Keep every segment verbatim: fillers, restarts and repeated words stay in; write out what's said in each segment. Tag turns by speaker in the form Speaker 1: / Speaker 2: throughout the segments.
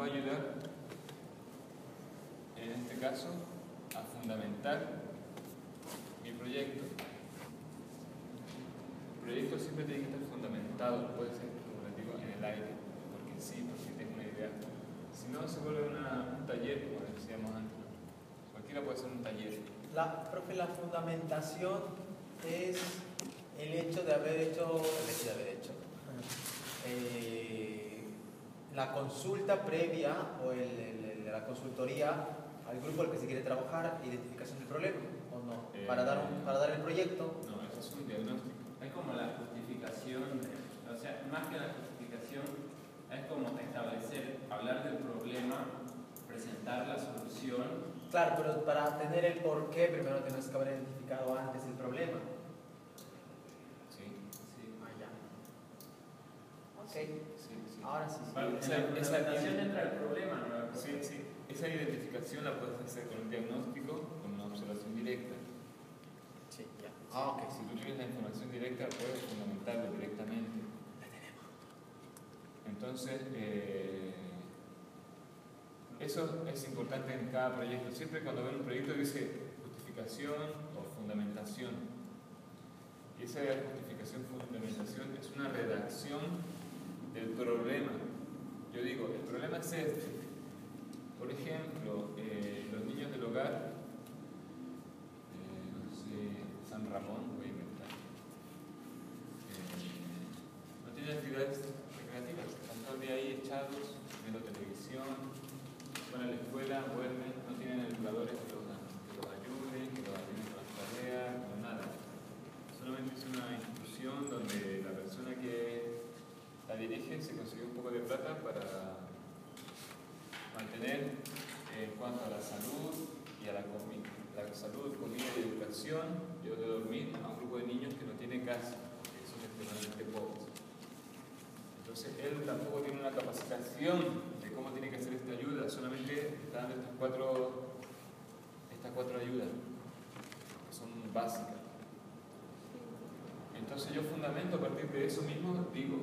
Speaker 1: va a ayudar, en este caso, a fundamentar mi proyecto. El proyecto siempre tiene que estar fundamentado, no puede ser, como les digo, en el aire, porque sí, porque tengo una idea. Si no, se vuelve una, un taller, como decíamos antes. Cualquiera puede ser un taller.
Speaker 2: La, profe, la fundamentación es el hecho de haber hecho, el hecho de haber hecho eh, la consulta previa o el, el, el, la consultoría al grupo al que se quiere trabajar, identificación del problema, ¿o no? Eh, para, dar un, para dar el proyecto.
Speaker 1: No, eso es un diagnóstico.
Speaker 3: Es como la justificación, o sea, más que la justificación, es como establecer, hablar del problema, presentar la solución.
Speaker 2: Claro, pero para tener el porqué, primero tienes que haber identificado antes el problema.
Speaker 1: Sí.
Speaker 2: Sí. Ah, ya. Ok.
Speaker 1: Sí, sí.
Speaker 2: Ahora sí. sí.
Speaker 3: Vale,
Speaker 1: esa,
Speaker 3: en la
Speaker 1: esa
Speaker 3: presentación entra el problema, ¿no?
Speaker 1: Sí, sí. Esa identificación la puedes hacer con un diagnóstico, con una observación directa.
Speaker 2: Sí, ya. Ah, ok.
Speaker 1: Si tú tienes la información directa, puedes fundamentarlo directamente.
Speaker 2: La tenemos.
Speaker 1: Entonces, eh, eso es importante en cada proyecto. Siempre cuando ven un proyecto dice justificación o fundamentación. Y esa justificación, fundamentación es una redacción del problema. Yo digo, el problema es este. Por ejemplo, eh, los niños del hogar, eh, no sé, San Ramón, voy a inventar, eh, no tienen actividades recreativas, están todo el día ahí echados, viendo televisión, van a la escuela, vuelven, no tienen educadores que los, que los ayuden, que los ayuden con las tareas, con nada. Solamente es una institución donde la persona que la dirige se consiguió un poco de plata para mantener eh, en cuanto a la salud y a la comida, la salud, comida y educación, yo de dormir a un grupo de niños que no tiene casa, que son extremadamente pobres. Entonces él tampoco tiene una capacitación de cómo tiene que hacer esta ayuda, solamente está dando estas cuatro, estas cuatro ayudas, que son básicas. Entonces yo fundamento a partir de eso mismo, digo,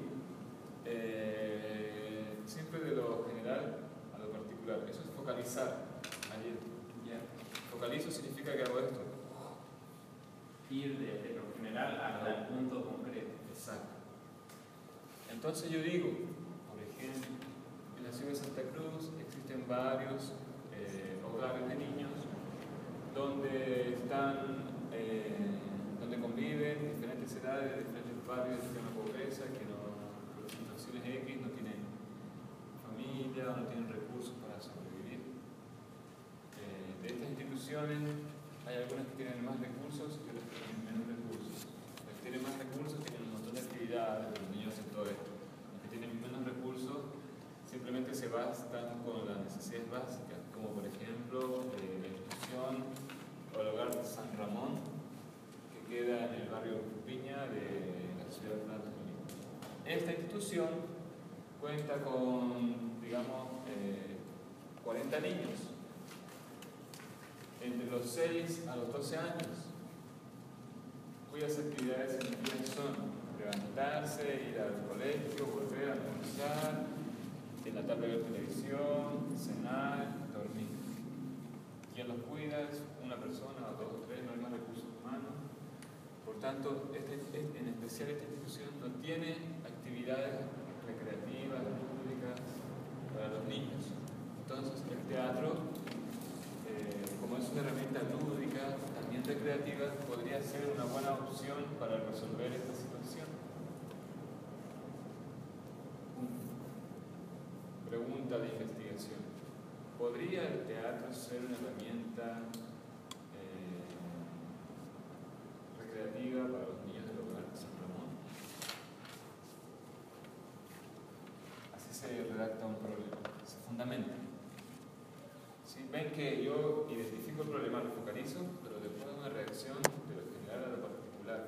Speaker 1: eh, siempre de lo general a lo particular. Eso es focalizar. Ayer, ya. Focalizo significa que hago esto.
Speaker 3: Ir de, de lo general hasta el punto concreto.
Speaker 1: Exacto. Entonces yo digo, por ejemplo, en la ciudad de Santa Cruz existen varios eh, hogares de niños donde están, eh, donde conviven diferentes edades, diferentes barrios de extrema pobreza, que no, por situaciones X no tienen familia, no tienen recursos para sobrevivir. Eh, de estas instituciones hay algunas que tienen más recursos y otras que tienen menos recursos. Las que tienen más recursos tienen un montón de actividades, los niños hacen todo esto. Las que tienen menos recursos simplemente se bastan con las necesidades básicas, como por ejemplo eh, la institución o el hogar de San Ramón, que queda en el barrio Piña de la ciudad de Plaza Unidos. Esta institución cuenta con, digamos, eh, cuarenta niños, entre los seis a los doce años, cuyas actividades en el día son levantarse, ir al colegio, volver a almorzar, en la tarde ver televisión, cenar, dormir. ¿Quién los cuida? Es una persona, o dos o tres, no hay más recursos humanos. Por tanto, este, en especial esta institución no tiene actividades recreativas, lúdicas para los niños. Entonces, el teatro, eh, como es una herramienta lúdica, también recreativa, podría ser una buena opción para resolver esta situación. Pregunta de investigación. ¿Podría el teatro ser una herramienta eh, recreativa para los niños del hogar de San Ramón? Así se redacta un problema, se fundamenta. ¿Sí? Ven que yo identifico el problema, lo focalizo, pero después de una reacción de lo general a lo particular.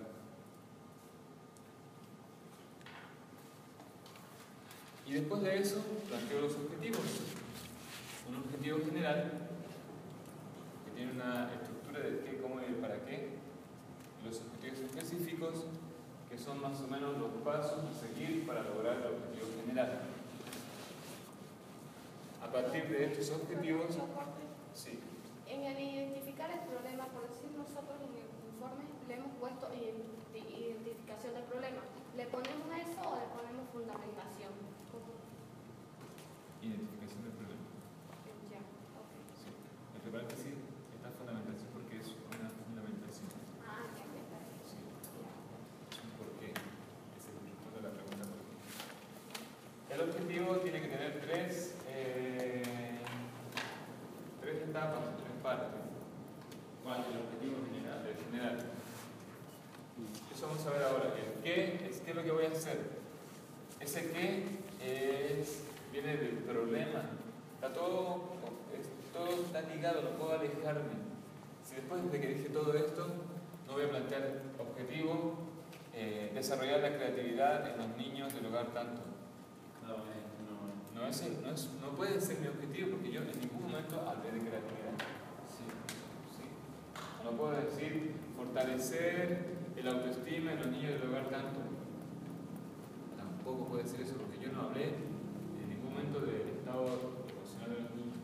Speaker 1: Y después de eso, planteo los objetivos. Un objetivo general que tiene una estructura de qué, cómo y para qué. Y los objetivos específicos, que son más o menos los pasos a seguir para lograr el objetivo general. A partir de estos objetivos,
Speaker 4: Yo corto.
Speaker 1: sí,
Speaker 4: En el identificar el problema, por decir nosotros en el informe le hemos puesto identi- identificación del problema. ¿Le ponemos eso o le ponemos fundamentación?
Speaker 1: identificación del problema.
Speaker 4: Ya, ok.
Speaker 1: Sí. Entre paréntesis está fundamentación porque es una fundamentación.
Speaker 4: Ah, ya, ya está.
Speaker 1: Sí. Es un porqué. Es el responde a la pregunta por qué. El objetivo tiene que tener tres, eh, tres etapas, tres partes.
Speaker 3: ¿Cuál es el objetivo general?
Speaker 1: El general. Eso vamos a ver ahora. El qué es qué es lo que voy a hacer. Ese qué es, viene del problema. Está todo, es- todo está ligado, no puedo alejarme. Si después de que dije todo esto, no voy a plantear objetivo, eh, desarrollar la creatividad en los niños del hogar tanto.
Speaker 3: No, eh, no.
Speaker 1: No, es, el- no, es, no puede ser mi objetivo porque yo en ningún momento hablé de creatividad.
Speaker 3: Sí.
Speaker 1: ¿Sí? No puedo decir fortalecer el autoestima en los niños del hogar tanto. Tampoco puede ser eso porque yo no hablé en ningún momento del estado emocional de los niños.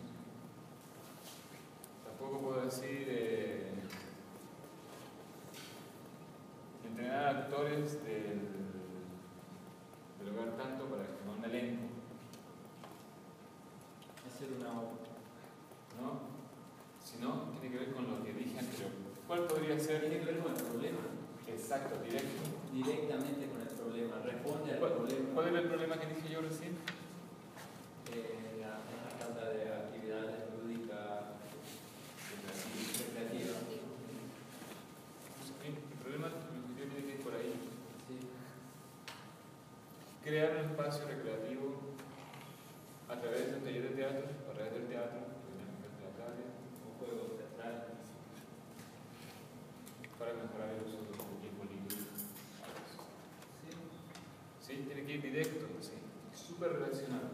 Speaker 1: Tampoco puedo decir eh, entrenar actores del, del hogar tanto para que no un elenco,
Speaker 3: Hacer una obra.
Speaker 1: ¿no? Si no, tiene que ver con lo que dije anterior. ¿Cuál podría ser?
Speaker 3: Tiene que ver con el problema.
Speaker 1: Exacto, directo.
Speaker 3: Directamente con el problema. Responde al
Speaker 1: ¿Cuál,
Speaker 3: problema.
Speaker 1: cuál era el problema que dije yo recién?
Speaker 3: Eh, la, la falta de actividades lúdicas recreativas.
Speaker 1: El problema, mi objetivo tiene que ir por ahí.
Speaker 3: Sí.
Speaker 1: Crear un espacio recreativo a través de un taller de teatro, a través del teatro, de dinámicas teatrales,
Speaker 3: Un juego teatral.
Speaker 1: para mejorar el uso del tiempo libre.
Speaker 3: Sí.
Speaker 1: ¿Sí? Tiene que ir directo, sí. Súper relacionado.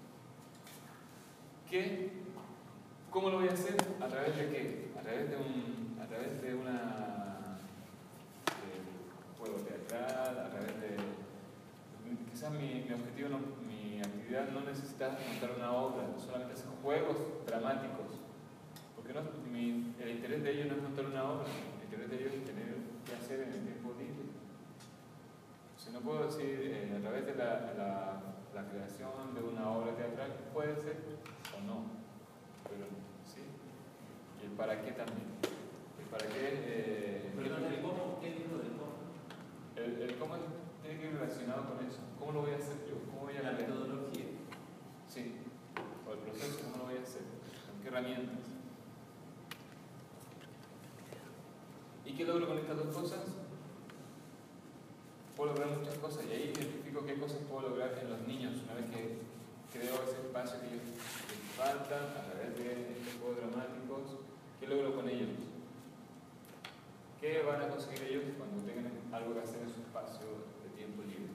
Speaker 1: ¿Qué? ¿Cómo lo voy a hacer? ¿A través de qué? A través de un, a través de una de juego teatral, a través de quizás mi, mi objetivo, no, mi actividad no necesita montar una obra, solamente hacer juegos dramáticos, porque no, mi, el interés de ellos no es montar una obra, el interés de ellos es tener que hacer en el tiempo libre. O sea, no puedo decir eh, a través de la, la, la creación de una obra teatral, puede ser o no, pero sí, y el para qué también. El para qué, eh,
Speaker 3: Perdón, ¿el cómo? ¿Qué dijo del cómo?
Speaker 1: el, el cómo tiene que ir relacionado con eso. ¿Cómo lo voy a hacer yo? ¿Cómo voy a
Speaker 3: La
Speaker 1: crear?
Speaker 3: metodología.
Speaker 1: Sí, o el proceso, ¿cómo lo voy a hacer? ¿Con qué herramientas? ¿Y qué logro con estas dos cosas? Puedo lograr muchas cosas y ahí identifico qué cosas puedo lograr en los niños una vez que creo ese espacio que ellos les faltan a través de estos juegos dramáticos. ¿Qué logro con ellos? ¿Qué van a conseguir ellos cuando tengan algo que hacer en su espacio de tiempo libre?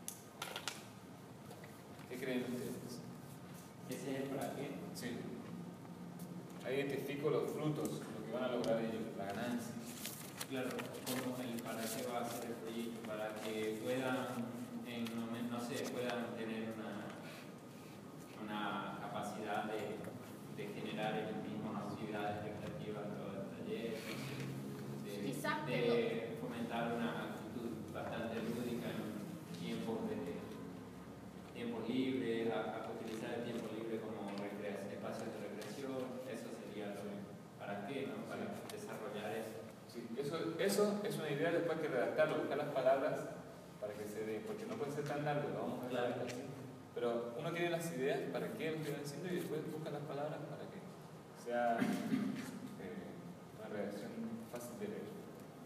Speaker 1: ¿Qué creen ustedes?
Speaker 3: ¿Ese es el para qué?
Speaker 1: Sí. Ahí identifico los frutos, lo que van a lograr ellos, la ganancia.
Speaker 3: Claro, como el para qué va a ser el proyecto, para que puedan, en, momen- no sé, puedan tener una, una capacidad de, de generar ellos mismos actividades recreativas dentro del taller, de,
Speaker 4: Quizás que
Speaker 3: de fomentar una actitud bastante lúdica en tiempos de tiempos libres, a, a utilizar el tiempo libre como recrea- espacios de recreación. Eso sería lo de para qué, ¿no? Para desarrollar eso.
Speaker 1: Sí, eso, eso es una idea, después hay que redactarlo, buscar las palabras para que se dé, porque no puede ser tan largo, lo vamos a
Speaker 3: Claro.
Speaker 1: hacer así. Pero uno tiene las ideas para qué lo estoy haciendo y después busca las palabras para que sea eh, una redacción fácil de leer.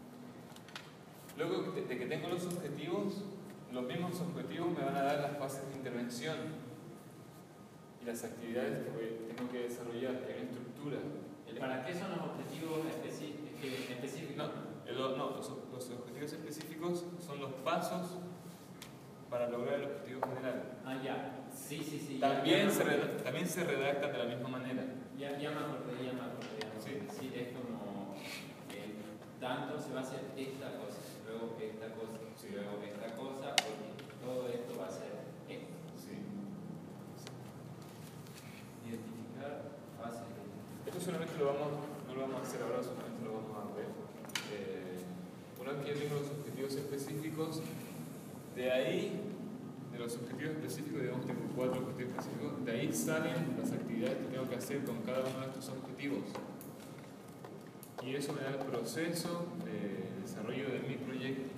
Speaker 1: Luego de, de que tengo los objetivos, los mismos objetivos me van a dar las fases de intervención y las actividades que voy- tengo que desarrollar, que hay una estructura.
Speaker 3: El ¿Para qué son los objetivos especi- que- específicos?
Speaker 1: No, el- no los, los objetivos específicos son los pasos para lograr el objetivo general.
Speaker 3: Ah, ya. Sí, sí, sí. ya-
Speaker 1: También
Speaker 3: ya
Speaker 1: se,
Speaker 3: me acordé.
Speaker 1: reda- también se redactan de la misma manera.
Speaker 3: Ya, ya me acordé, ya me acordé. ya me
Speaker 1: Sí.
Speaker 3: acordé. Sí, es como eh, tanto se va a hacer esta cosa, luego esta cosa,
Speaker 1: Sí.
Speaker 3: luego esta cosa, porque todo esto va a ser esto.
Speaker 1: Sí.
Speaker 3: Identificar
Speaker 1: lo vamos, no lo vamos a hacer ahora, solamente lo vamos a ver. Eh, una vez que yo tengo los objetivos específicos, de ahí, de los objetivos específicos, digamos tengo cuatro objetivos específicos, de ahí salen las actividades que tengo que hacer con cada uno de estos objetivos. Y eso me da el proceso de desarrollo de mi proyecto.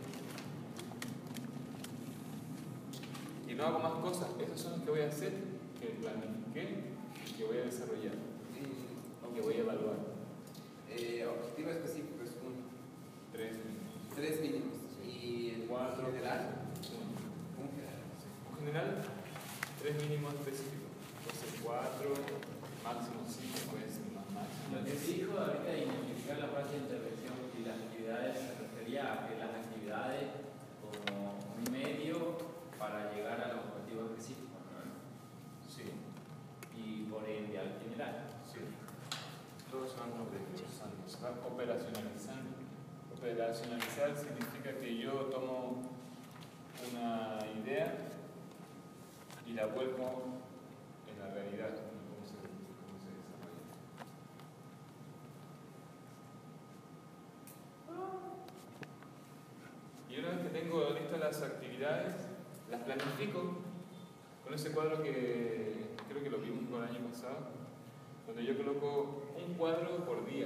Speaker 1: Y no hago más cosas, esos son los que voy a hacer, que planifiqué y que voy a desarrollar, o que voy a evaluar.
Speaker 5: Eh, objetivo específico es uno.
Speaker 1: Tres.
Speaker 5: Tres mínimos. Y el
Speaker 1: Cuatro.
Speaker 5: general.
Speaker 1: Uno.
Speaker 5: Un general.
Speaker 1: En general, tres mínimos específicos. Entonces, cuatro, máximo cinco, puede ser más máximo.
Speaker 3: Lo que se dijo ahorita de identificar la fase de intervención y las actividades se refería a que las actividades como un medio para llegar a los objetivos específicos, ¿no?
Speaker 1: Sí,
Speaker 3: Y por ende al general.
Speaker 1: sí. Todos son desglosando, se va operacionalizando. Operacionalizar significa que yo tomo una idea y la vuelvo en la realidad, cómo se, cómo se desarrolla. Y una vez que tengo listas las actividades, las planifico con ese cuadro que creo que lo vimos el año pasado, donde yo coloco un cuadro por día.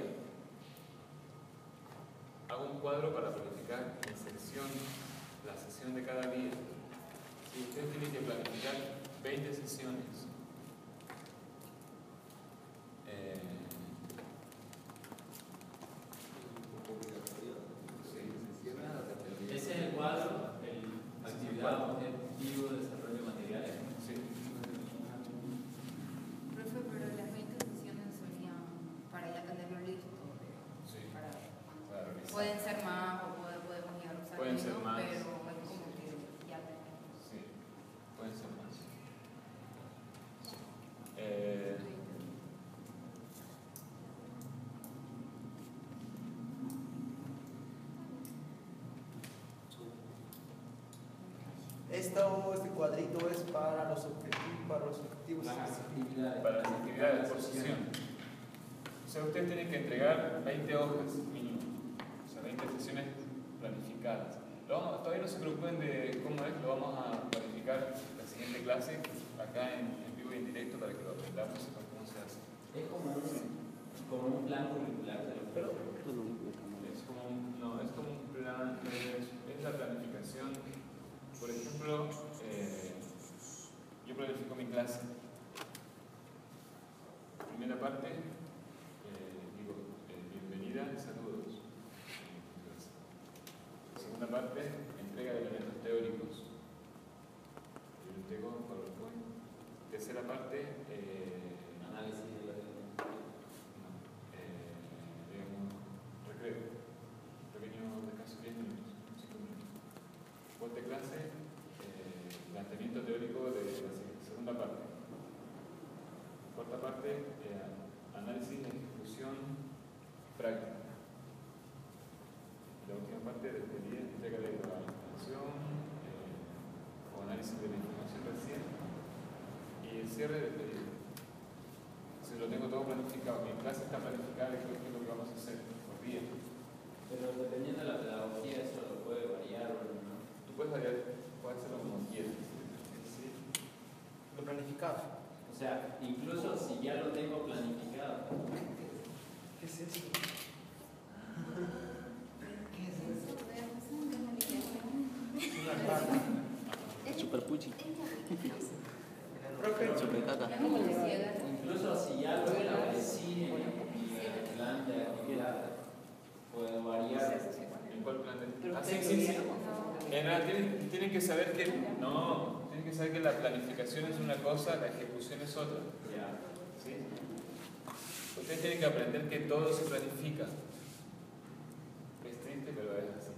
Speaker 1: Hago un cuadro para planificar mi sección, la sesión de cada día. Si ustedes tienen que planificar veinte sesiones, eh, sí,
Speaker 3: Ese es el cuadro, el actividad, objetivo, desarrollo de materiales.
Speaker 1: sí.
Speaker 6: Profe, pero las veinte sesiones serían para ya tenerlo listo.
Speaker 1: Sí.
Speaker 6: Para,
Speaker 1: Para revisar.
Speaker 6: pueden ser más o puede- podemos llegar a usar
Speaker 1: Pueden ser
Speaker 6: menos,
Speaker 1: más.
Speaker 6: pero es como que ya tenemos.
Speaker 1: Sí, pueden ser más. Eh,
Speaker 2: Esto, este cuadrito es para los objetivos, para los objetivos.
Speaker 3: Las actividades.
Speaker 1: para las actividades por sesión. O sea, ustedes tienen que entregar veinte hojas mínimo, o sea, veinte sesiones planificadas. Lo vamos- todavía no se preocupen de cómo es, lo vamos a planificar la siguiente clase, acá en, en vivo y en directo, para que lo aprendamos y para cómo se hace.
Speaker 3: Es como un, como un plan curricular de los
Speaker 1: Pero es como un, no, es como un plan, es, es la planificación. Por ejemplo, eh, yo planifico mi clase. Primera parte, eh, digo, eh, bienvenida, saludos. Segunda parte, entrega de elementos teóricos. Yo tengo PowerPoint. Tercera parte, eh,
Speaker 3: análisis de los elementos.
Speaker 1: no, eh, digamos, recreo. Pequeño descanso, diez minutos, cinco minutos. Vuelta de clase, eh, planteamiento teórico de la segunda parte. Cuarta parte, eh, análisis de ejecución práctica. La última parte, despedida, entrega de la información eh, o análisis de la información recién. Y el cierre de despedida. Si lo tengo todo planificado, mi clase está planificada, creo que es lo que vamos a hacer por día.
Speaker 3: Pero dependiendo de la pedagogía, eso lo puede variar o no.
Speaker 1: Tú puedes variar, puedes hacerlo como quieras. ¿Sí?
Speaker 2: Lo planificado.
Speaker 3: O sea, incluso si ya lo tengo planificado.
Speaker 2: ¿Qué es eso? Una carta.
Speaker 7: Super puchi.
Speaker 2: Profe,
Speaker 7: Super caca.
Speaker 3: Incluso si ya lo establecí en mi plan de actividad, puedo variar.
Speaker 1: ¿En cuál plan de? Ah, sí, sí, sí. En realidad tienen, tienen que saber que no, tienen que saber que la planificación es una cosa, la ejecución es otra.
Speaker 3: Ya.
Speaker 1: ¿Sí? Ustedes tienen que aprender que todo se planifica. Es triste, pero es así.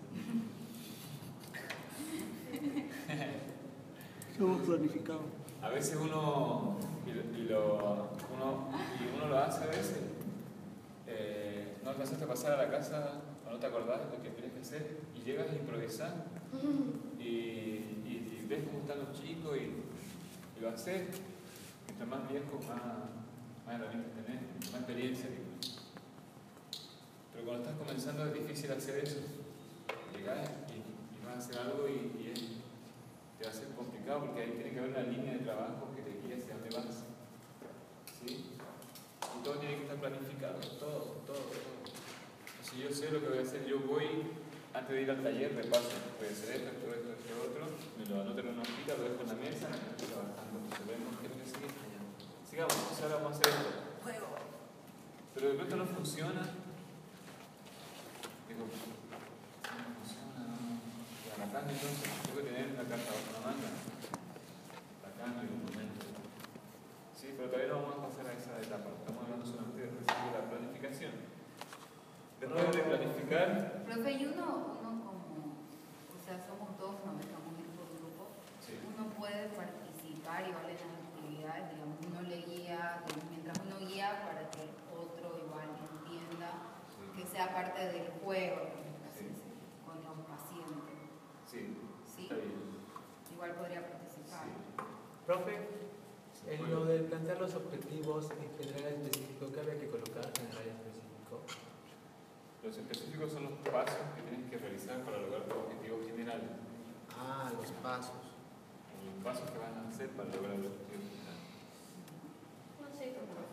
Speaker 7: Somos planificados.
Speaker 1: A veces uno y, lo, y lo, uno y uno lo hace a veces. Eh, no alcanzaste a pasar a la casa o no te acordás de lo que tienes que hacer y llegas a improvisar y, y, y ves cómo están los chicos y, y lo haces. Mientras más viejo, más, más herramientas tenés, más experiencia. Digo. cuando estás comenzando es difícil hacer eso. Llegar y, y vas a hacer algo y, y es, te va a ser complicado porque ahí tiene que haber una línea de trabajo que te guíe hacia dónde vas. ¿Sí? Y todo tiene que estar planificado, todo, todo, todo. Si yo sé lo que voy a hacer, yo voy, antes de ir al taller, repaso, voy a hacer esto, esto, esto, esto, otro, me lo anoto en una hojita, lo dejo en la mesa y estoy trabajando. Entonces vemos qué es lo que sigue. Sigamos, entonces ahora vamos a hacer esto. Pero de pronto no funciona. Digo, no funciona, no. La cambio entonces, tengo que tener una carta bajo la manga. La cambio en un momento. Sí, pero todavía no vamos a pasar a esa etapa. Estamos hablando solamente de recibir la planificación. Después de planificar.
Speaker 6: Profe, y uno, uno como, o sea, somos dos, nos dejamos ir por grupo,
Speaker 1: Sí.
Speaker 6: uno puede participar igual en las actividades, digamos, uno le guía, mientras uno guía para que otro igual entienda,
Speaker 1: Sí.
Speaker 6: que sea parte del juego, así,
Speaker 1: Sí.
Speaker 6: con los pacientes.
Speaker 1: Sí,
Speaker 6: ¿Sí?
Speaker 1: está bien.
Speaker 6: Igual podría participar.
Speaker 1: Sí.
Speaker 2: Profe,
Speaker 1: Se
Speaker 2: en
Speaker 1: puede.
Speaker 2: lo de plantear los objetivos en general específico, ¿qué habría que colocar en general específico?
Speaker 1: Los específicos son los pasos que tienes que realizar para lograr tu objetivo general.
Speaker 2: Ah, los pasos.
Speaker 1: Los pasos que van a hacer para lograr el objetivo general.
Speaker 4: No sé, profe.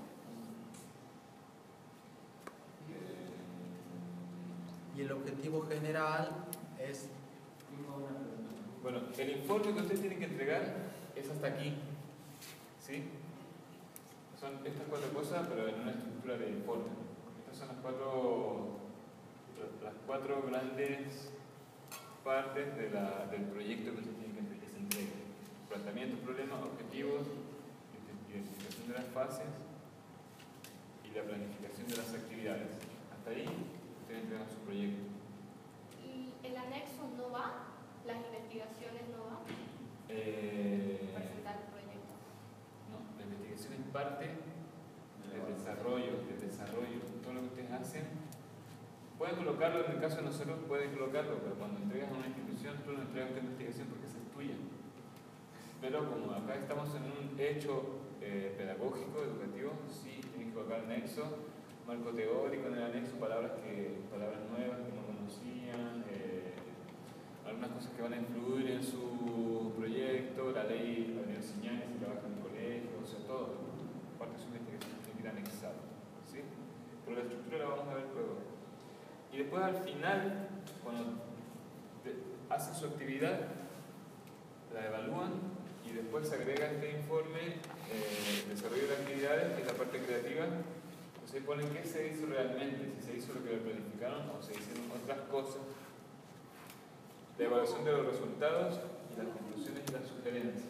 Speaker 2: Y el objetivo general es...
Speaker 1: Bueno, el informe que usted tiene que entregar es hasta aquí. ¿Sí? Son estas cuatro cosas, pero en una estructura de informe. Estas son las cuatro, las cuatro grandes partes de la, del proyecto que usted tiene que entregar. Se entrega. Planteamiento, problemas, objetivos, identificación de las fases y la planificación de las actividades. Hasta ahí usted entrega su proyecto.
Speaker 4: ¿Y el anexo no va? ¿Las investigaciones no van?
Speaker 1: Eh,
Speaker 4: Presentar el proyecto.
Speaker 1: no, la investigación es parte del desarrollo, del desarrollo. Todo lo que ustedes hacen, pueden colocarlo, en el caso de nosotros pueden colocarlo, pero cuando entregas a una institución, tú no entregas tu investigación porque esa es tuya. Pero como acá estamos en un hecho eh, pedagógico, educativo, sí, tienes que colocar anexo, marco teórico en el anexo, palabras, que, palabras nuevas que no conocían, eh, algunas cosas que van a influir en su proyecto, la ley de la señales si trabaja en el colegio, o sea, todo. Parte de su investigación tiene que ir anexado, ¿sí? Pero la estructura la vamos a ver luego. Y después al final, cuando hacen su actividad, la evalúan y después se agrega este informe, eh, desarrollo de actividades, que es la parte creativa. Entonces ahí ponen qué se hizo realmente, si se hizo lo que lo planificaron o se hicieron otras cosas. La evaluación de los resultados y las conclusiones y las sugerencias.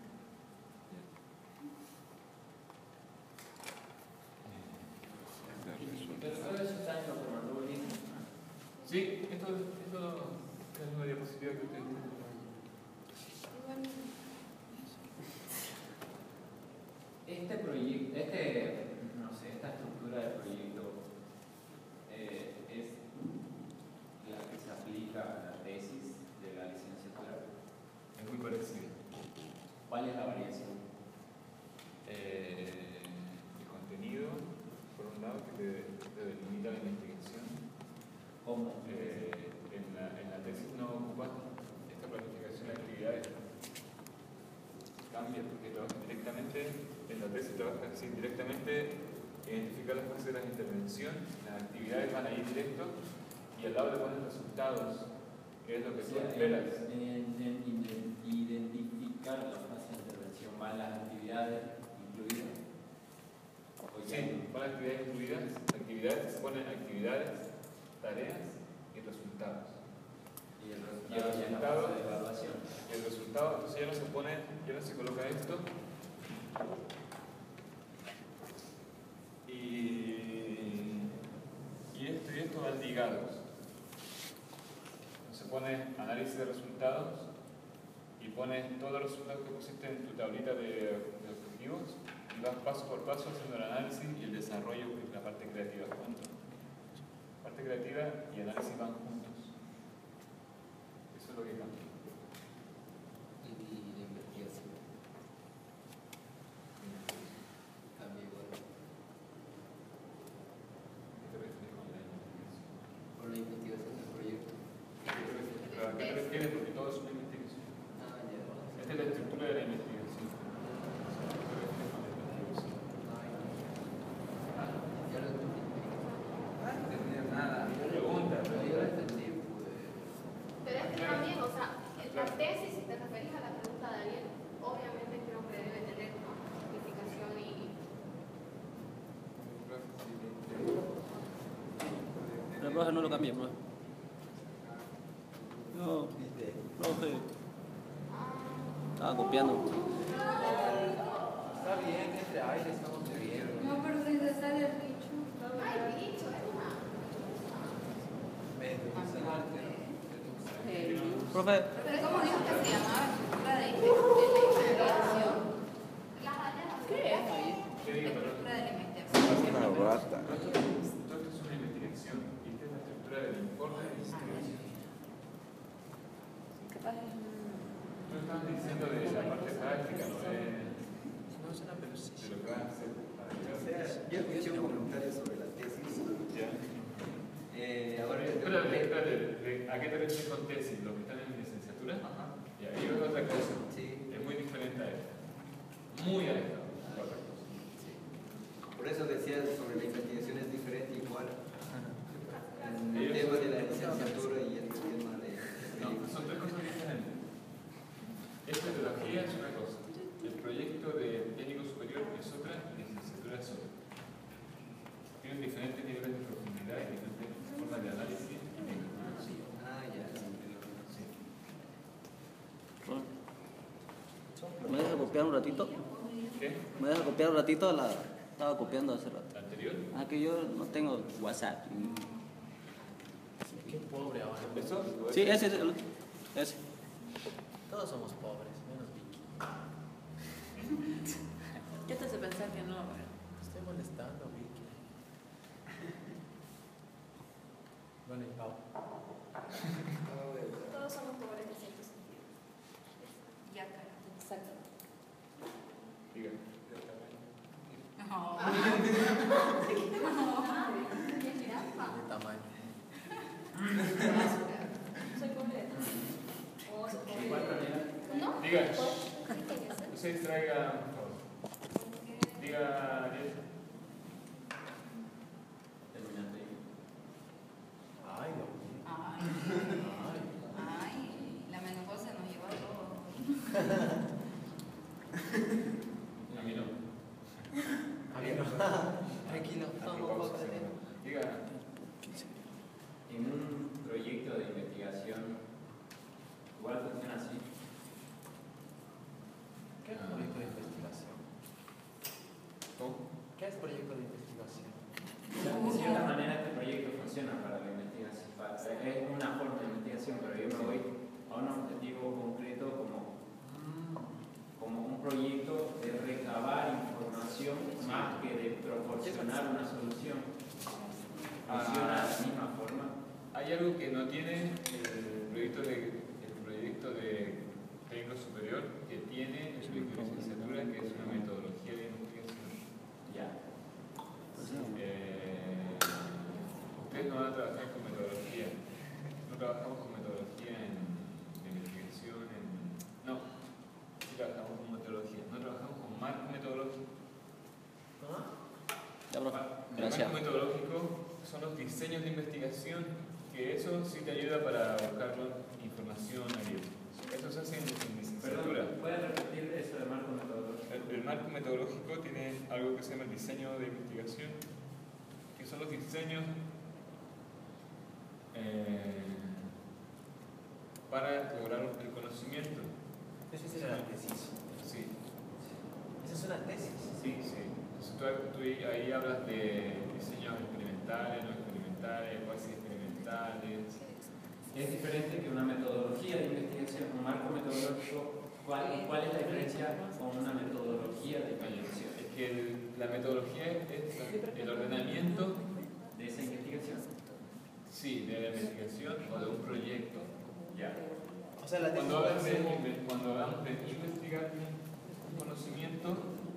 Speaker 3: Pero todo eso está en lo que mandó Ulises.
Speaker 1: Sí, esto, esto es una diapositiva que ustedes tienen.
Speaker 3: Este proyecto, este, no sé, esta estructura de proyecto eh, es la que se aplica a la tesis de la licenciatura.
Speaker 1: Es muy parecido.
Speaker 3: ¿Cuál es la variación?
Speaker 1: Eh, el contenido, por un lado, que te, te delimita la investigación.
Speaker 3: ¿Cómo?
Speaker 1: Eh, en, la, en la tesis no ocupan esta planificación de actividades. Cambia porque trabajan directamente, en la tesis trabajan así, directamente identificar las fases de la intervención, las actividades van a ir directo y al lado le ponen resultados, que es lo que tú esperas.
Speaker 3: En, en, en identificar la fase de intervención, van las actividades incluidas.
Speaker 1: Sí, van actividades incluidas, actividades, se ponen actividades, tareas y resultados.
Speaker 3: Y el resultado,
Speaker 1: Y el
Speaker 3: ya es la
Speaker 1: resultado-
Speaker 3: fase de evaluación.
Speaker 1: Y el resultado, entonces ya no se pone, ya no se coloca esto. Y, y esto y esto van ligados. Se pone análisis de resultados y pones todos los resultados que pusiste en tu tablita de, de objetivos y vas paso por paso haciendo el análisis y el desarrollo y la parte creativa juntos. Parte creativa y análisis van juntos. Eso es lo que cambia.
Speaker 5: Y, y la investigación cambia igual.
Speaker 1: ¿Qué te refieres con la investigación?
Speaker 7: Profe, no lo cambie, profe. No, profe. Estaba copiando.
Speaker 2: Está bien, entre aire estamos bien.
Speaker 6: No, pero si se sale el bicho.
Speaker 4: Ay, bicho, es una.
Speaker 2: Medio,
Speaker 7: Profe,
Speaker 6: Pero ¿cómo dijo que se llamaba? Estructura de investigación. ¿Qué es?
Speaker 1: ¿Qué digo, perdón?
Speaker 6: Estructura de la investigación.
Speaker 8: Una rata.
Speaker 1: Esto es una investigación y esta es la estructura del informe de investigación. Tú estabas diciendo de la parte práctica, ¿no? De,
Speaker 2: No es una pelucilla.
Speaker 1: de lo que van a hacer para
Speaker 5: O
Speaker 1: llegar.
Speaker 5: sea, yo escuché un comentario sobre la tesis.
Speaker 1: Ya.
Speaker 5: Eh, ahora,
Speaker 1: Espérate, espérate, ¿de- ¿a qué te refieres con tesis? ¿Los que están en licenciatura?
Speaker 5: Ajá.
Speaker 1: Y ahí es otra cosa.
Speaker 5: Sí,
Speaker 1: Es muy diferente a esto. Muy alejado. de otra cosa.
Speaker 5: sí. Por eso decía sobre la investigación es diferente igual. En el tema de la licenciatura y el tema de...
Speaker 1: No, son tres cosas diferentes. Esta metodología es una cosa. El proyecto de técnico superior es otra y licenciatura es otra. Tienen diferentes niveles de profundidad y diferentes formas de análisis.
Speaker 5: Ah, ya.
Speaker 1: Sí.
Speaker 7: ¿me deja copiar un ratito?
Speaker 1: ¿Qué?
Speaker 7: ¿Me deja copiar un ratito? La estaba copiando hace rato.
Speaker 1: ¿La anterior?
Speaker 7: Ah, que yo no tengo WhatsApp.
Speaker 2: Qué pobre ahora.
Speaker 1: ¿Eso?
Speaker 7: Sí, ese es el otro. Ese.
Speaker 2: Todos somos pobres, menos Vicky.
Speaker 9: ¿Qué te hace pensar que no?
Speaker 2: Estoy molestando, Vicky. Bueno, y Pau.
Speaker 4: Todos somos pobres en cierto sentido.
Speaker 6: Ya, cara.
Speaker 9: Exacto.
Speaker 1: Diga.
Speaker 6: No.
Speaker 2: De tamaño.
Speaker 4: Soy pobre. Oh, soy
Speaker 3: De
Speaker 4: pobre.
Speaker 3: igual manera,
Speaker 4: ¿No?
Speaker 1: Diga.
Speaker 4: Pues, ¿qué tiene que ser?
Speaker 1: No se distraiga, por favor. Diga, Ariel.
Speaker 3: terminaste.
Speaker 2: Ay, Dios mío.
Speaker 6: Ay,
Speaker 2: Ay.
Speaker 6: ay, la menopausia nos llevó a todo.
Speaker 1: A mí no.
Speaker 2: A mí no. Tranquilo,
Speaker 1: A
Speaker 2: vamos,
Speaker 1: propósito,
Speaker 2: vamos.
Speaker 1: Diga.
Speaker 3: En un proyecto de investigación, igual funciona así.
Speaker 2: ¿Qué es proyecto de investigación?
Speaker 1: ¿Cómo?
Speaker 2: ¿Qué es proyecto de investigación?
Speaker 3: O sea, de cierta manera este proyecto funciona para la investigación. para- Es una forma de investigación, pero yo me voy a un objetivo concreto como, como un proyecto de recabar información más que de proporcionar una solución. Funciona de la misma forma.
Speaker 1: Hay algo que no tiene el proyecto de, el proyecto de técnico superior, que tiene el proyecto de licenciatura, que es una metodología de investigación.
Speaker 3: Ya.
Speaker 1: Eh, ustedes no van a trabajar con metodología. No trabajamos con metodología en, en investigación, en, no. Sí trabajamos con metodología. No trabajamos con marco metodológico.
Speaker 7: Ya, profe.
Speaker 1: El
Speaker 7: Gracias.
Speaker 1: marco metodológico son los diseños de investigación, que eso sí te ayuda para buscar información ahí. Eso se hace en, en licenciatura.
Speaker 3: Perdón, ¿puedes repetir eso de marco metodológico?
Speaker 1: El, el marco metodológico tiene algo que se llama el diseño de investigación, que son los diseños eh, para lograr el conocimiento.
Speaker 2: Esa es la tesis.
Speaker 1: Sí,
Speaker 2: Esa es una tesis.
Speaker 1: sí, sí. Entonces tú, tú ahí, ahí hablas de diseños experimentales, no experimentales, cuasi experimentales.
Speaker 3: Es diferente que una metodología de investigación, un marco metodológico. ¿Cuál, cuál es la diferencia con una metodología de investigación?
Speaker 1: Es que el- la metodología es el ordenamiento,
Speaker 3: De esa investigación.
Speaker 1: sí, de la investigación o de un proyecto.
Speaker 3: Ya.
Speaker 2: O sea, la tesis
Speaker 1: Cuando hablamos de,
Speaker 2: es como-
Speaker 1: inve- cuando hablamos de investigar un conocimiento,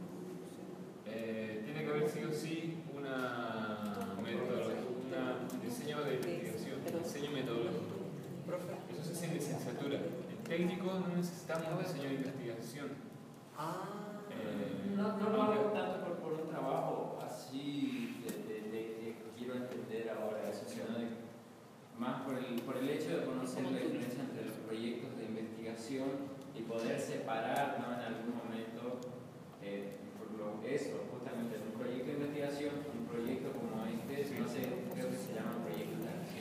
Speaker 1: eh, tiene que haber sido sí una metodología, una- un diseño de investigación, un diseño metodológico.
Speaker 2: Profe.
Speaker 1: Eso se hace en licenciatura. En técnico no necesitamos diseño de investigación.
Speaker 2: Ah.
Speaker 1: Eh,
Speaker 3: No, no lo hago tanto por, por un trabajo así de, de- de que quiero entender ahora eso, sino de- más por el, por el hecho de conocer la diferencia entre los proyectos de investigación y poder separar, ¿no? En algún momento eh, por lo, eso, justamente un proyecto de investigación, un proyecto como este, no sé, creo que se llama proyecto de acción.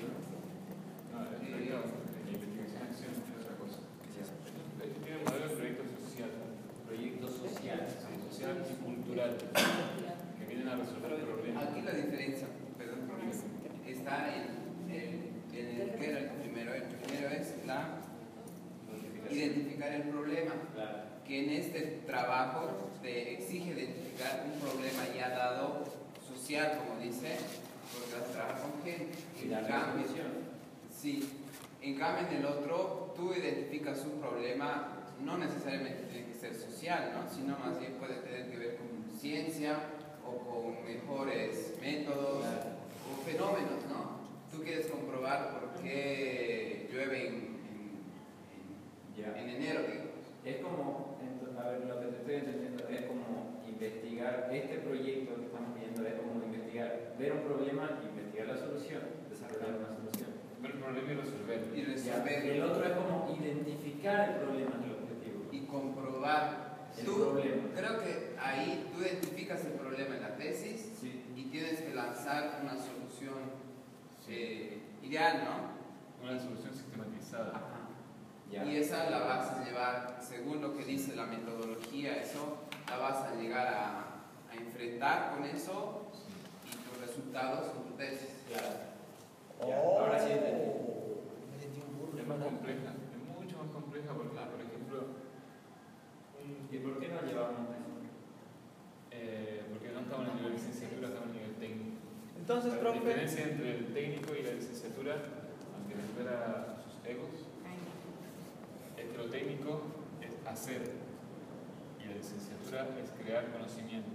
Speaker 8: que en este trabajo te exige identificar un problema ya dado social, como dice, porque vas a trabajar con gente.
Speaker 3: Y la
Speaker 8: En cambio,
Speaker 3: resolución.
Speaker 8: sí, en cambio en el otro tú identificas un problema, no necesariamente tiene que ser social, ¿no? Sino más bien puede tener que ver con ciencia o con mejores métodos o fenómenos, ¿no? Tú quieres comprobar por qué llueve en, en,
Speaker 3: Ya.
Speaker 8: en, en enero, digamos.
Speaker 3: Es como, ento- a ver, lo que te estoy entendiendo es como investigar, este proyecto que estamos viendo es como investigar, ver un problema, investigar la solución, desarrollar una solución.
Speaker 1: Ver el problema y resolverlo.
Speaker 8: Y
Speaker 3: Ya,
Speaker 8: resolver
Speaker 3: el otro es como identificar el problema del objetivo.
Speaker 8: y comprobar.
Speaker 3: El
Speaker 8: Tú,
Speaker 3: problema.
Speaker 8: creo que ahí tú identificas el problema en la tesis
Speaker 3: Sí.
Speaker 8: y tienes que lanzar una solución eh, ideal, ¿no?
Speaker 1: Una solución sistematizada.
Speaker 3: Ajá. Ya.
Speaker 8: Y esa la vas a llevar, según lo que dice la metodología, eso la vas a llegar a, a enfrentar con eso y tus resultados son tu tesis.
Speaker 3: Claro.
Speaker 2: Oh.
Speaker 3: Ya, ahora sí entendí.
Speaker 2: Me sentí un burro.
Speaker 1: Es más compleja, es mucho más compleja porque, por ejemplo, un-
Speaker 3: ¿Y por qué no llevamos eso?
Speaker 1: eh, porque no estamos en el nivel de licenciatura, estamos en el nivel técnico.
Speaker 2: Entonces,
Speaker 1: La
Speaker 2: profe,
Speaker 1: diferencia entre el técnico y la licenciatura, aunque les fuera sus egos, es que lo técnico es hacer y la licenciatura es crear conocimiento.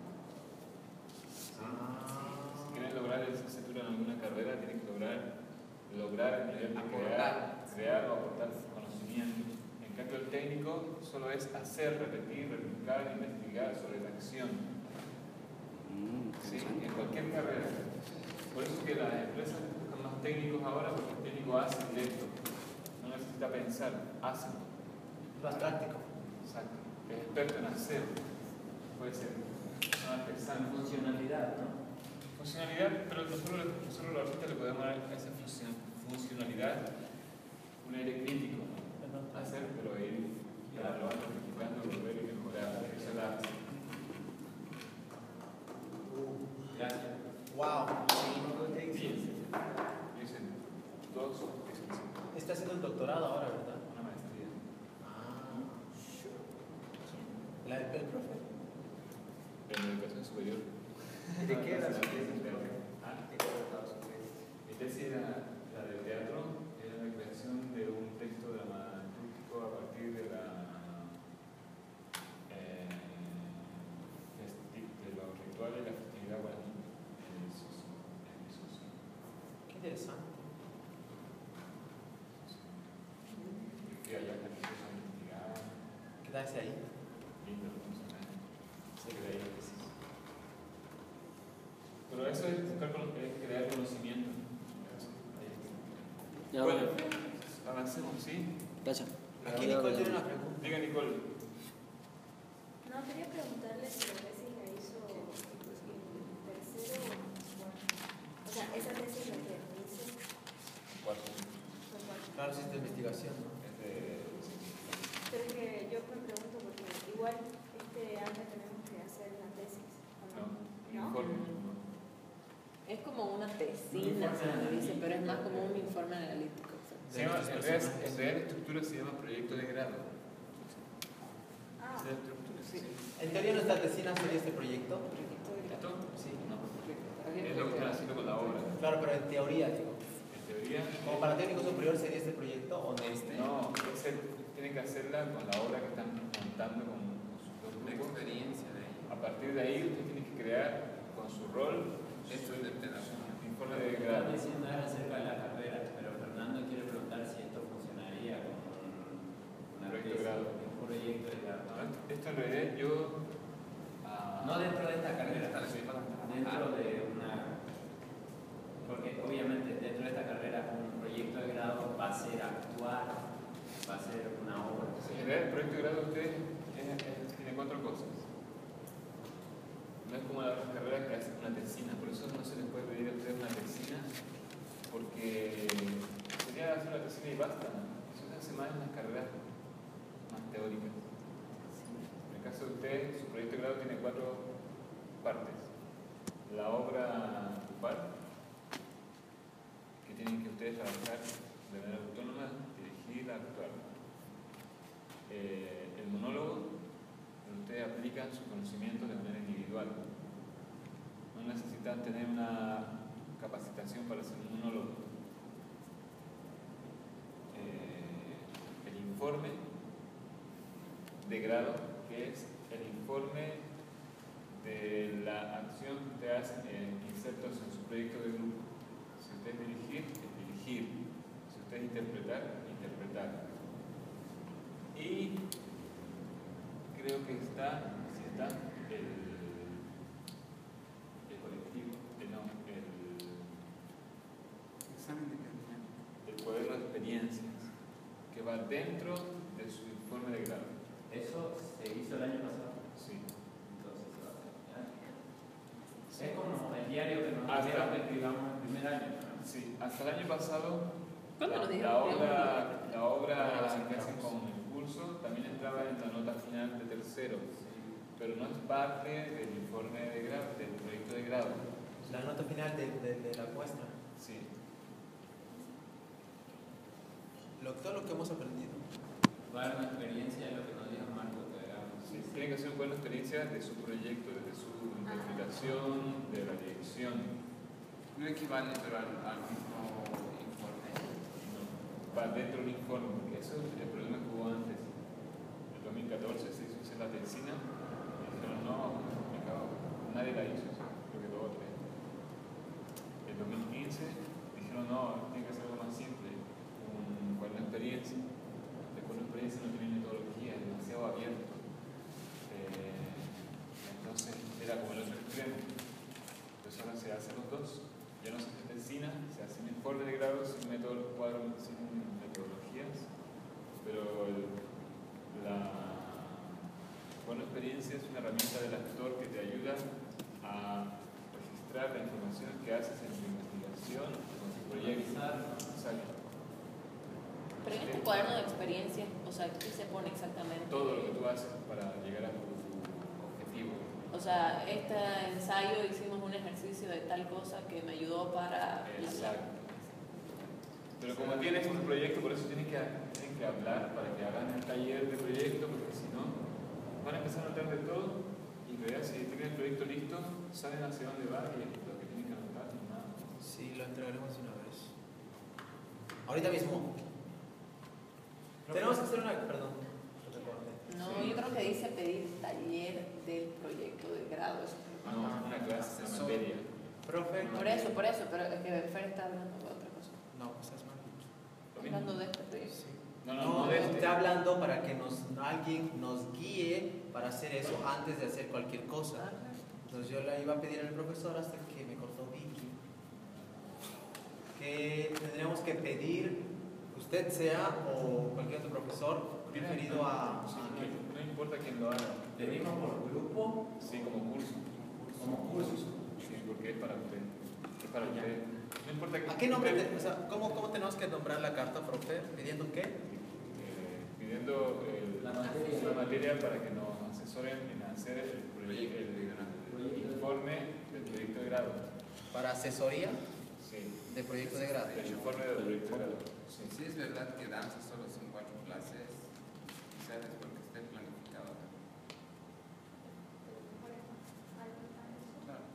Speaker 1: ¿Sí? Si quieren lograr la licenciatura en alguna carrera, tienen que lograr, lograr el nivel de crear, crear o aportar conocimiento. En cambio, el técnico solo es hacer, repetir, replicar, investigar sobre la acción.
Speaker 7: Mm,
Speaker 1: Sí,
Speaker 7: interesante.
Speaker 1: en cualquier carrera. Por eso que las empresas buscan más técnicos ahora, porque el técnico hace directo. No necesita pensar, hace.
Speaker 2: más práctico.
Speaker 1: Exacto. Es experto en hacer. Puede ser. No
Speaker 3: San
Speaker 1: pensando.
Speaker 3: funcionalidad, ¿no?
Speaker 1: Funcionalidad, pero nosotros, nosotros los artistas le podemos dar a esa función- funcionalidad un aire crítico. ¿no? Hacer, pero ir evaluando, criticando, volver y mejorar. Esa es la
Speaker 3: Gracias.
Speaker 2: Wow.
Speaker 1: Dicen dos exquisitos.
Speaker 2: Está haciendo el doctorado ahora, ¿verdad?
Speaker 1: Una maestría.
Speaker 2: Ah. ¿La del profe?
Speaker 1: En educación superior.
Speaker 5: ¿De qué era su tesis?
Speaker 1: Ah,
Speaker 5: ¿De qué trataba su tesis?
Speaker 1: mi tesis era la del teatro, era la creación de un texto dramatúrgico a partir de la eh, festi- de los rituales y la festividad guaraní en el Susi, en el Susi.
Speaker 2: Qué interesante.
Speaker 1: Que haya canciones a investigar,
Speaker 2: Quedarse ahí.
Speaker 1: lindo personaje, se crea ahí la tesis. Pero eso es buscar cono- es crear conocimiento.
Speaker 7: Ya,
Speaker 1: Bueno,
Speaker 7: bueno.
Speaker 1: avancemos, ¿sí?
Speaker 7: Gracias.
Speaker 2: Aquí
Speaker 7: Ya,
Speaker 2: Nicole
Speaker 7: ya.
Speaker 2: tiene una pregunta.
Speaker 1: Diga, Nicole.
Speaker 4: No, quería preguntarle si la tesis la hizo en tercero o en cuarto. O sea, esa tesis la que hizo
Speaker 1: Cuatro.
Speaker 4: fue en cuarto.
Speaker 2: Claro, sí, es de investigación, ¿no?
Speaker 1: Este,
Speaker 4: Pero es que yo me pregunto porque igual este año tenemos que hacer una tesis. ¿o
Speaker 1: no,
Speaker 4: no? ¿No?
Speaker 1: informe.
Speaker 9: Es como una tesina, se le dice, pero es más como un informe analítico. o sea.
Speaker 1: Se llama, en real, en real estructura se llama proyecto de grado.
Speaker 4: Ah,
Speaker 1: Esa es la estructura, sí.
Speaker 2: En teoría nuestra tesina sería este proyecto.
Speaker 9: Proyecto de grado.
Speaker 1: ¿Esto?
Speaker 2: Sí.
Speaker 1: No.
Speaker 9: Proyecto
Speaker 1: Es lo que están haciendo con la obra.
Speaker 2: Claro, pero en teoría, digo.
Speaker 1: En teoría.
Speaker 2: Como para técnico superior sería este proyecto o no este.
Speaker 1: No, es el- tienen que hacerla con la obra que están montando con, con sus dos
Speaker 8: La
Speaker 1: grupos.
Speaker 8: experiencia de ahí.
Speaker 1: A partir de ahí, usted tiene que crear con su rol
Speaker 8: Esto es de pedagogía.
Speaker 1: su informe de
Speaker 3: Estaba
Speaker 1: grado.
Speaker 3: diciendo es acerca de la carrera, pero Fernando quiere preguntar si esto funcionaría como una
Speaker 1: Proyecto de
Speaker 3: tesis,
Speaker 1: grado.
Speaker 3: un proyecto de grado.
Speaker 1: No, esto- Esto en realidad yo. ah,
Speaker 3: No dentro de esta carrera,
Speaker 1: Sí.
Speaker 3: dentro de una... Porque obviamente dentro de esta carrera un proyecto de grado va a ser actuar, va a ser una obra.
Speaker 1: En realidad, el proyecto de grado de usted es- es- tiene cuatro cosas. No es como las otras carreras que hacen una tesina, por eso no se les puede pedir a ustedes una tesina, porque sería hacer una tesina y basta. Eso se hace más en las carreras más teóricas. En el caso de ustedes, su proyecto de grado tiene cuatro partes. La obra grupal, que tienen que ustedes trabajar de manera autónoma, dirigir, actuar. Eh, el monólogo, pero ustedes aplican sus conocimientos de manera individual. No necesitan tener una capacitación para hacer un monólogo. Eh, el informe de grado, que es el informe de la acción que ustedes hacen en insertos en su proyecto de grupo. Si usted es dirigir, es dirigir. Si usted es interpretar, interpretar. Y creo que está, si está, el, el colectivo, eh, no, el,
Speaker 8: Examen de calidad.
Speaker 1: el cuaderno de experiencias, que va dentro de su informe de grado.
Speaker 3: Eso se hizo el año pasado.
Speaker 1: Sí.
Speaker 3: Entonces se va a terminar. Es como el diario que nos
Speaker 1: Hasta-
Speaker 3: dijeron que escribamos el primer año, ¿no?
Speaker 1: Sí, hasta el año pasado
Speaker 9: ¿Cuándo
Speaker 1: la,
Speaker 9: nos
Speaker 1: la
Speaker 9: dijeron que
Speaker 1: obra,
Speaker 9: íbamos
Speaker 1: la obra
Speaker 2: Ahora
Speaker 1: que hacen con el curso también entraba en la nota final de tercero, pero no es parte del informe de grado, del proyecto de grado.
Speaker 2: La nota final de, de, de la muestra.
Speaker 1: Sí.
Speaker 2: Lo, todo lo que hemos aprendido.
Speaker 3: Va a dar una experiencia de lo que nos dijo Marco que hagamos.
Speaker 1: Sí, tienen que hacer una buena experiencia de su proyecto, desde su interpretación, de la dirección.
Speaker 8: No equivale, pero al, al mismo informe.
Speaker 1: No, va dentro del informe, porque eso es el problema que hubo antes. En el dos mil catorce se hizo hacer la tesina y dijeron, no, me cago, nadie la hizo, creo que dos o tres. En el dos mil quince dijeron, no, tiene que ser algo más simple, un cuaderno de experiencia. El cuaderno de experiencia no tiene metodología, es demasiado abierto. Eh, entonces era como el otro extremo. Entonces ahora se hacen los dos. Ya no se hace tesina, se hace un informe de grado sin método, cuadro, sin metodologías, pero el, la buena experiencia es una herramienta del actor que te ayuda a registrar la información que haces en tu investigación, con tu proyecto. Exacto.
Speaker 9: Pero en este cuaderno de experiencias, o sea, ¿qué se pone exactamente?
Speaker 1: Todo lo que tú haces para llegar a tu objetivo.
Speaker 9: O sea, este ensayo hicimos un ejercicio de tal cosa que me ayudó para...
Speaker 1: Exacto. Pero como tienes un proyecto, por eso tienen que, tienen que hablar para que hagan el taller de proyecto, porque si no, van a empezar a notar de todo y en realidad si tienen el proyecto listo, saben hacia dónde va y lo que tienen que anotar y nada.
Speaker 2: Sí, lo entregaremos de una vez. Ahorita mismo. Tenemos que hacer una. Perdón. que te corté.
Speaker 9: No,
Speaker 1: Sí.
Speaker 9: yo creo que dice pedir taller del proyecto de grado. eso.
Speaker 1: No, una clase, una materia.
Speaker 2: Profe.
Speaker 9: Por eso, por eso, pero es que Fer está hablando de otra cosa.
Speaker 2: No, pues es mal.
Speaker 1: Lo mismo.
Speaker 9: Hablando de este proyecto.
Speaker 2: Sí.
Speaker 1: No, no,
Speaker 2: No,
Speaker 1: no, de este.
Speaker 2: está hablando para que nos, alguien nos guíe para hacer eso antes de hacer cualquier cosa. Entonces yo le iba a pedir al profesor hasta que me cortó Vicky que tendríamos que pedir, usted sea o cualquier otro profesor, referido a...
Speaker 1: Sí,
Speaker 2: a-
Speaker 1: no, no importa quién lo haga.
Speaker 3: Pedimos por grupo,
Speaker 1: Sí, como curso.
Speaker 3: como cursos.
Speaker 1: Sí, porque es para usted. Es para usted. No importa que.
Speaker 2: ¿A qué nombre? te- o sea, ¿cómo, ¿Cómo tenemos que nombrar la carta, profe? ¿Pidiendo qué?
Speaker 1: Eh, pidiendo el-
Speaker 3: La materia.
Speaker 1: la materia para que nos asesoren en hacer el, proye- el- el informe del proyecto de grado.
Speaker 2: Para asesoría
Speaker 1: Sí,
Speaker 2: de proyecto de grado.
Speaker 1: el informe del proyecto de grado. Sí.
Speaker 8: Sí, es verdad que danza solo son cuatro clases, quizás es porque esté planificado. Claro.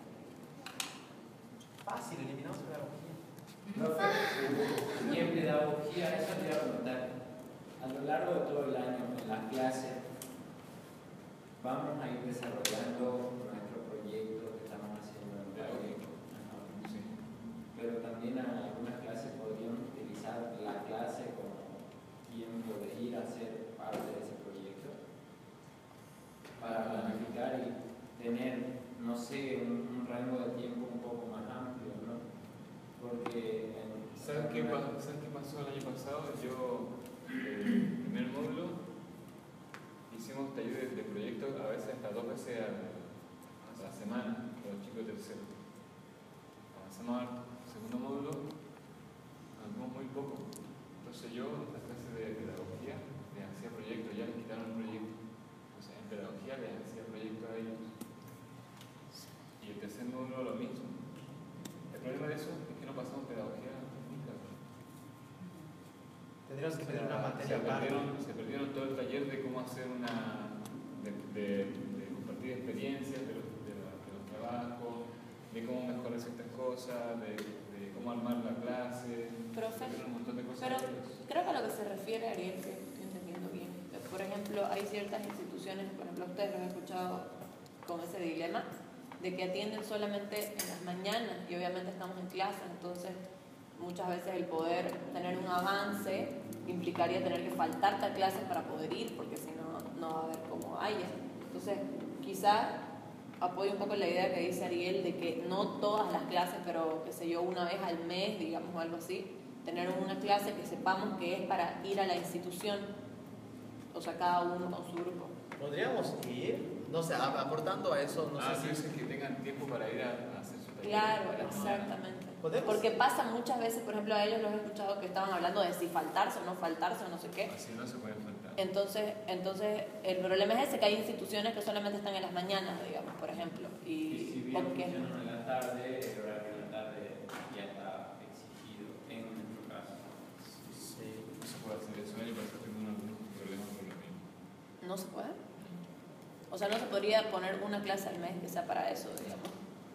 Speaker 2: Fácil, eliminamos pedagogía.
Speaker 3: Profe, y en pedagogía, eso te iba a preguntar, a lo largo de todo el año, en las clases, vamos a ir desarrollando nuestro proyecto que estamos haciendo en pedagógico. Ajá.
Speaker 1: Sí.
Speaker 3: Pero también en algunas clases podríamos utilizar la clase como tiempo de ir a ser parte de ese proyecto para planificar y tener, no sé, un, un rango de tiempo un poco más amplio, ¿no? Porque en
Speaker 1: ¿Sabes qué, pa- ¿Sabes qué pasó el año pasado? Yo, el primer módulo, hicimos talleres de proyectos a veces hasta dos veces a a la semana con los chicos de tercero. Avanzamos harto. Segundo módulo, avanzamos muy poco. Entonces yo, en la clase de pedagogía, les hacía proyectos, ya les quitaron el proyecto. Entonces en pedagogía les hacía proyectos a ellos. Y el tercer módulo lo mismo. El problema de eso es que no pasamos pedagogía nunca.
Speaker 2: Tendríamos que
Speaker 1: O
Speaker 2: pedir
Speaker 1: sea,
Speaker 2: una materia
Speaker 1: se
Speaker 2: aparte.
Speaker 1: perdieron, se perdieron todo el taller de cómo cómo hacer una, de, de, de compartir experiencias de los, de, la, de los trabajos, de cómo mejorar ciertas cosas, de, de cómo armar la clase,
Speaker 9: Profe,
Speaker 1: un montón de cosas.
Speaker 9: pero creo que a lo que se refiere Ariel, que estoy entendiendo bien, por ejemplo, hay ciertas instituciones, por ejemplo, ustedes los he escuchado con ese dilema, de que atienden solamente en las mañanas y obviamente estamos en clase, entonces muchas veces el poder tener un avance implicaría tener que faltarte a clases para poder ir, porque si no, no va a haber cómo haya. Entonces, quizás apoyo un poco la idea que dice Ariel de que no todas las clases, pero qué sé yo, una vez al mes, digamos, o algo así, tener una clase que sepamos que es para ir a la institución, o sea, cada uno con su grupo.
Speaker 2: ¿Podríamos ir? No sé, aportando a eso, no
Speaker 1: ah,
Speaker 2: sé si...
Speaker 1: es que tengan tiempo para ir a, a hacer su taller.
Speaker 9: Claro, exactamente.
Speaker 2: ¿Podemos?
Speaker 9: Porque pasa muchas veces, por ejemplo, a ellos los he escuchado que estaban hablando de si faltarse o no faltarse o no sé qué.
Speaker 1: Así no se pueden faltar.
Speaker 9: Entonces, entonces el problema es ese, que hay instituciones que solamente están en las mañanas, digamos, por ejemplo. Y,
Speaker 3: Y si bien
Speaker 9: porque-
Speaker 3: funcionan en la tarde, el horario de la tarde ya está exigido en nuestro caso.
Speaker 2: Sí.
Speaker 1: No se puede hacer eso, y parece que tengo algún problema por lo mismo.
Speaker 9: ¿No se puede? O sea, no se podría poner una clase al mes que sea para eso, digamos.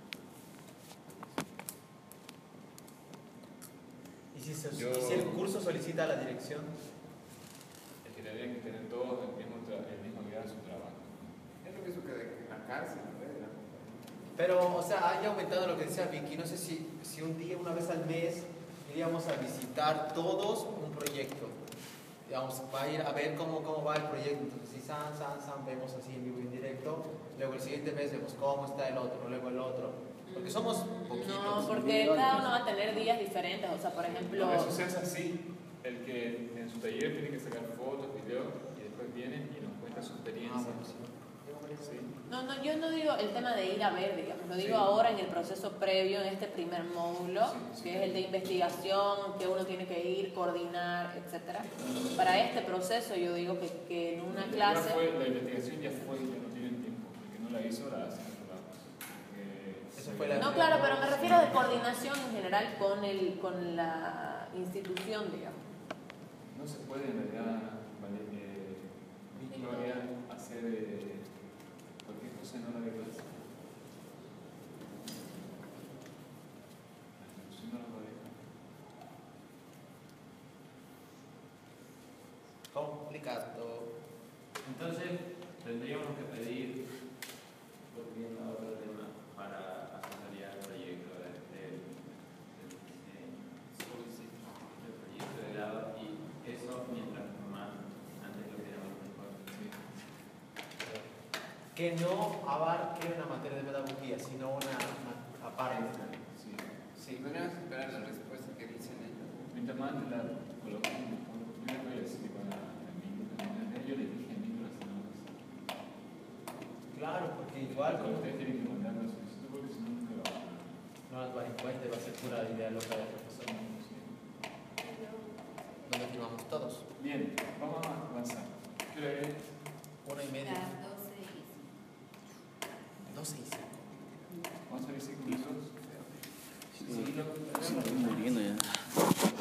Speaker 2: ¿Y si, se-
Speaker 1: Yo-
Speaker 2: y si el curso solicita a la dirección?
Speaker 1: Es que tendrían que tener todos el mismo, tra- el mismo día de su trabajo.
Speaker 8: Es lo mismo que de la cárcel, ¿no?
Speaker 2: Pero, o sea, haya aumentado lo que decía Vicky. No sé si, si un día, una vez al mes, iríamos a visitar todos un proyecto. Digamos, va a ir a ver cómo, cómo va el proyecto. Entonces, si san, san, san, vemos así en vivo y en directo. Luego el siguiente mes vemos cómo está el otro, luego el otro. Porque somos poquitos.
Speaker 9: No, porque cada uno va a tener días diferentes. O sea, por ejemplo...
Speaker 1: No, eso se hace así. El que en su taller tiene que sacar fotos, videos, y después viene y nos cuenta su experiencia.
Speaker 2: Ah, bueno, sí.
Speaker 1: Sí.
Speaker 9: No, no, yo no digo el tema de ir a ver, digamos, lo digo
Speaker 1: Sí.
Speaker 9: ahora en el proceso previo, en este primer módulo,
Speaker 1: Sí, sí.
Speaker 9: que es el de investigación, que uno tiene que ir, coordinar, etcétera. Para este proceso yo digo que, que en una
Speaker 1: Ya
Speaker 9: clase...
Speaker 1: fue, la investigación ya fue, ya no tienen tiempo. El que no la hizo la hace. Porque
Speaker 2: Eso
Speaker 1: se-
Speaker 2: fue la-
Speaker 9: No, claro, pero me refiero de coordinación en general con, el, con la institución, digamos.
Speaker 1: No se puede en realidad, vale, eh, Gloria, hacer eh, cualquier cosa en hora de clase. La institución no lo va a dejar.
Speaker 2: Complicado.
Speaker 3: Entonces, tendríamos que pedir, volviendo a otro tema, para asesoría del proyecto del, del, del diseño, del proyecto de grado, y eso mientras más antes lo queremos mejor.
Speaker 2: Que no abarque una materia de pedagogía, sino una, una aparte.
Speaker 1: Sí.
Speaker 8: Sí, podríamos esperar la respuesta que dicen ellos.
Speaker 1: Mientras más te la colocan, yo le voy a decir con la amiga, yo le dije a mí la semana pasada.
Speaker 2: Claro, porque igual como
Speaker 1: Ustedes tienen que mandar la solicitud porque si no nunca lo van a hacer.
Speaker 2: no las van en cuenta y va a ser pura idea loca del profesor. Donde firmamos todos.
Speaker 1: Bien, vamos a avanzar. ¿Qué hora es?
Speaker 2: Una y media.
Speaker 6: Las doce y
Speaker 2: Doce y cinco.
Speaker 1: Vamos a ver cinco minutos.
Speaker 7: Sí, estoy muriendo ya.